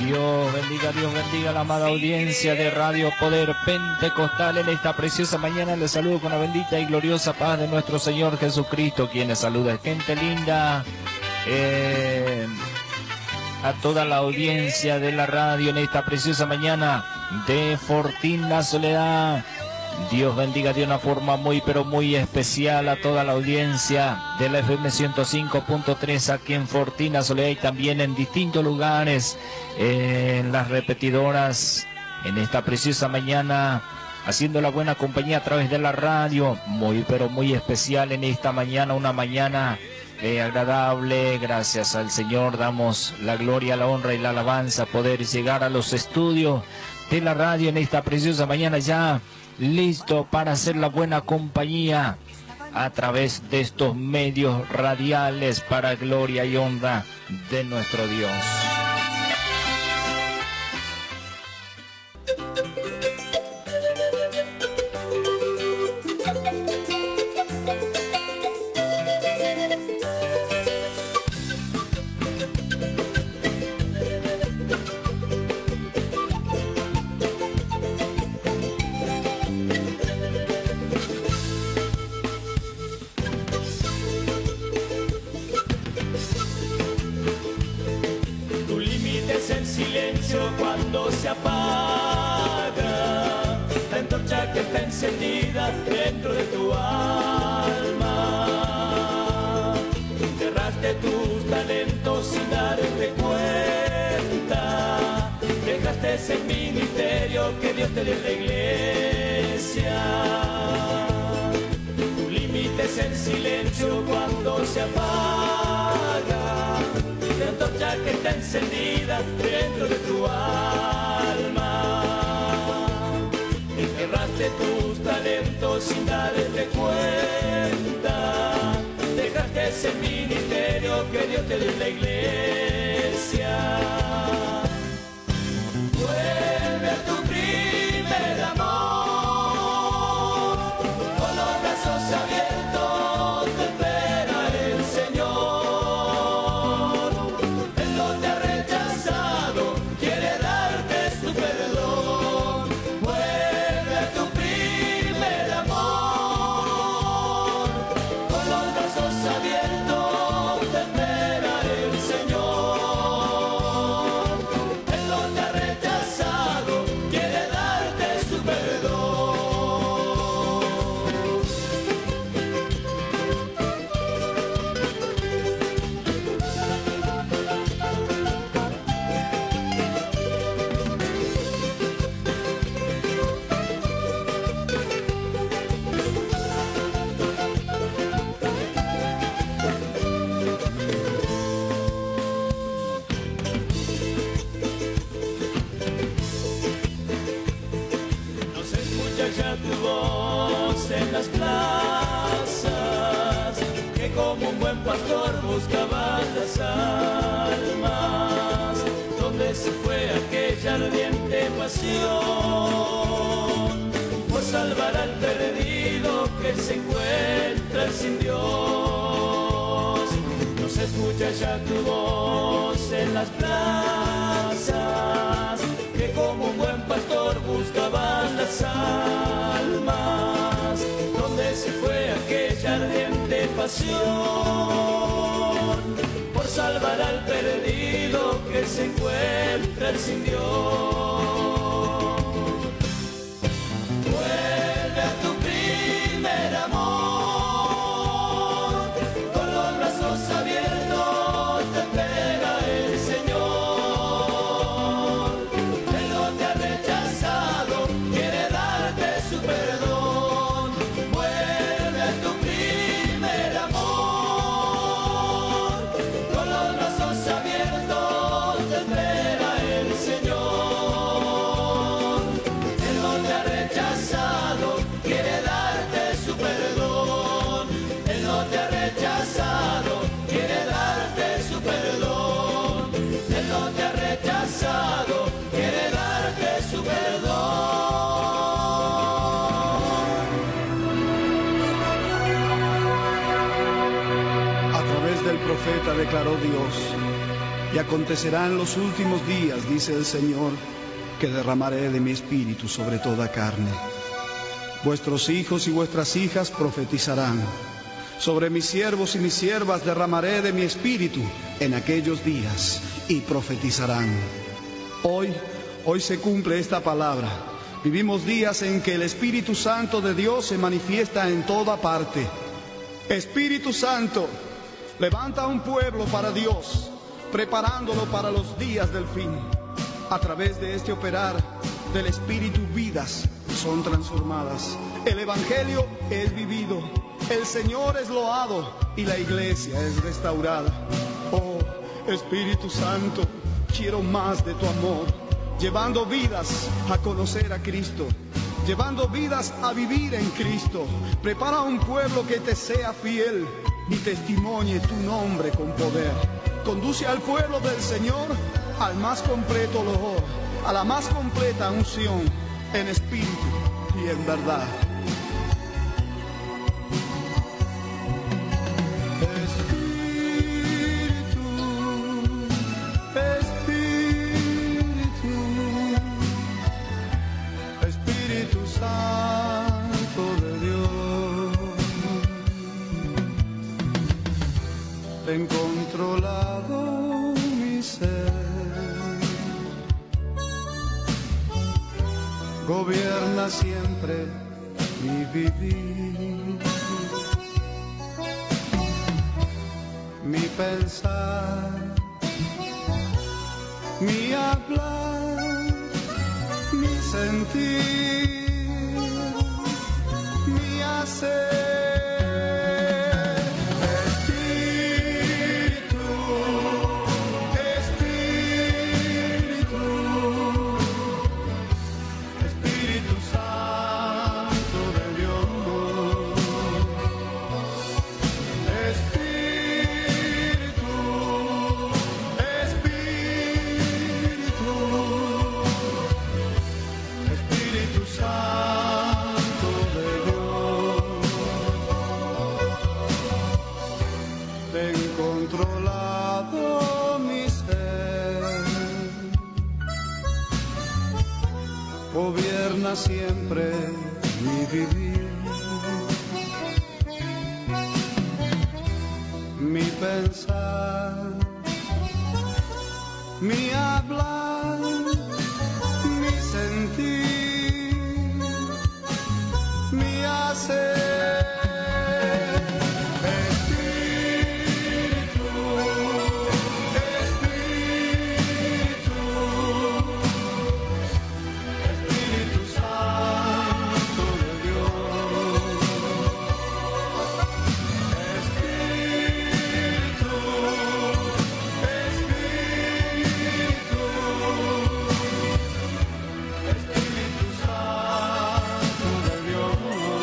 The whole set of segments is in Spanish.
Dios bendiga a la amada audiencia de Radio Poder Pentecostal en esta preciosa mañana. Les saludo con la bendita y gloriosa paz de nuestro Señor Jesucristo, quienes saluda gente linda, a toda la audiencia de la radio en esta preciosa mañana de Fortín La Soledad. Dios bendiga de una forma muy pero muy especial a toda la audiencia de la FM 105.3 aquí en Fortín La Soledad y también en distintos lugares, en las repetidoras, en esta preciosa mañana, haciendo la buena compañía a través de la radio. Muy pero muy especial en esta mañana, una mañana agradable. Gracias al Señor damos la gloria, la honra y la alabanza, poder llegar a los estudios de la radio en esta preciosa mañana, ya listo para hacer la buena compañía a través de estos medios radiales para gloria y honra de nuestro Dios. Cuando se apaga la antorcha que está encendida dentro de tu alma, enterraste tus talentos sin darte cuenta, dejaste ese ministerio que Dios te dio en la iglesia. Tu límite es el silencio cuando se apaga la antorcha que está encendida dentro de tu alma. Enterraste tus talentos sin darte cuenta, dejaste ese ministerio que Dios te dio en la iglesia. Vuelve a tu primer amor, con los brazos abiertos te espera el Señor. En las plazas, que como un buen pastor buscaban las almas, donde se fue aquella ardiente pasión, por salvar al perdido que se encuentra sin Dios. No se escucha ya tu voz en las plazas, que como un buen pastor buscaban las almas, donde se fue aquella ardiente pasión, por salvar al perdido que se encuentra sin Dios. Vuelve a tu primer amor, con los brazos abiertos te espera el Señor. Él no te ha rechazado, quiere darte su perdón. Vuelve a tu primer amor, con los brazos abiertos te espera el Señor. Él no te ha rechazado, quiere darte su perdón. Él no te ha rechazado, quiere darte su perdón. Él no te ha rechazado, quiere darte su perdón. A través del profeta declaró Dios: Y acontecerá en los últimos días, dice el Señor, que derramaré de mi espíritu sobre toda carne. Vuestros hijos y vuestras hijas profetizarán. Sobre mis siervos y mis siervas derramaré de mi espíritu en aquellos días y profetizarán. Hoy se cumple esta palabra. Vivimos días en que el Espíritu Santo de Dios se manifiesta en toda parte. Espíritu Santo, levanta a un pueblo para Dios, preparándolo para los días del fin. A través de este operar del Espíritu, vidas son transformadas. El Evangelio es vivido, el Señor es loado y la iglesia es restaurada. Oh, Espíritu Santo, quiero más de tu amor, llevando vidas a conocer a Cristo, llevando vidas a vivir en Cristo. Prepara un pueblo que te sea fiel y testimonie tu nombre con poder. Conduce al pueblo del Señor al más completo loor, a la más completa unción, en espíritu y en verdad. Espíritu Santo de Dios, ten controlado mi ser, gobierna siempre mi vivir, mi pensar, mi hablar, mi sentir, mi hacer. Espíritu, Espíritu, Espíritu Santo de Dios. Espíritu, Espíritu, Espíritu Santo de Dios, ten controlado mi ser, gobierna siempre mi vivir, mi pensar, mi hablar, mi sentir, mi hacer. Espíritu, Espíritu, Espíritu Santo de Dios. Espíritu, Espíritu, Espíritu Santo de Dios.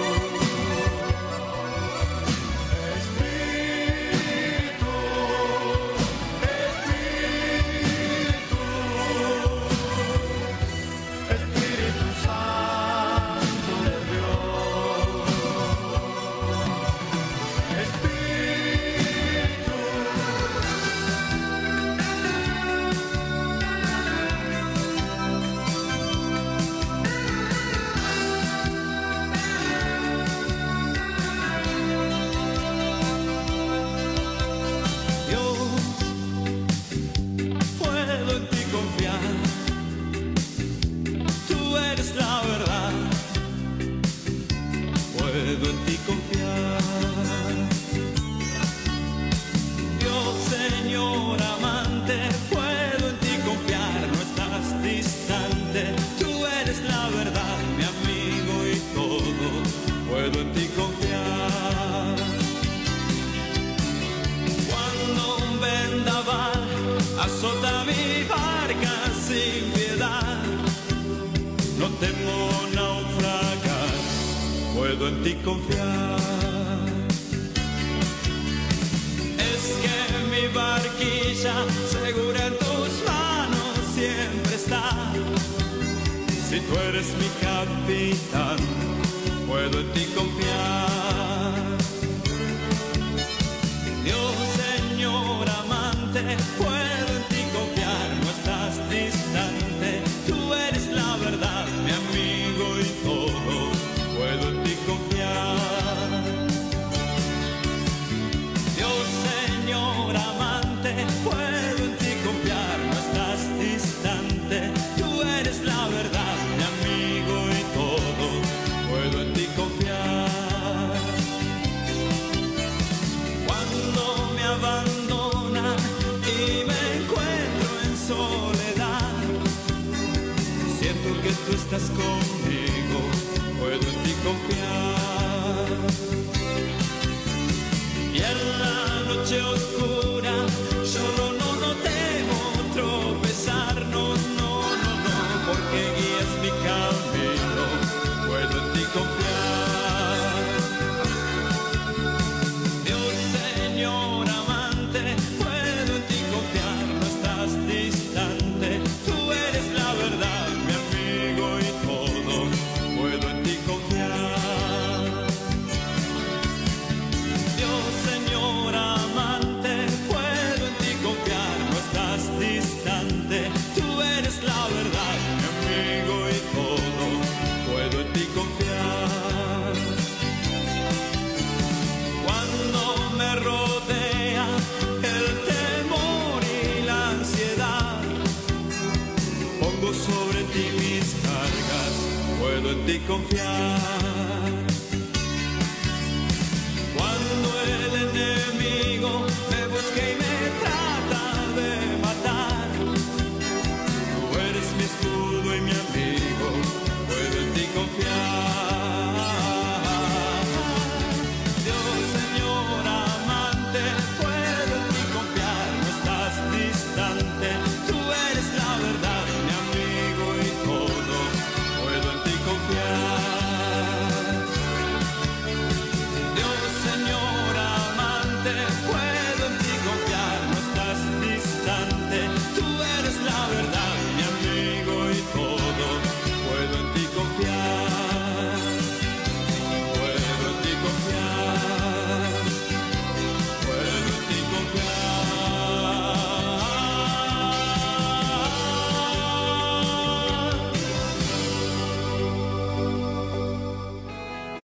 Espíritu, Espíritu, Espíritu Santo de Dios. Dios, puedo en ti confiar, tú eres la verdad, puedo en ti confiar. Dios, Señor amante, puedo en ti confiar, no estás distante, tú eres la verdad, mi amigo y todo, puedo en ti confiar. Cuando un vendaval azota mi barca sin piedad, no temo naufragar, puedo en ti confiar. Es que mi barquilla segura en tus manos siempre está. Si tú eres mi capitán, puedo en ti confiar. Dios, Señor amante, puedo en ti confiar.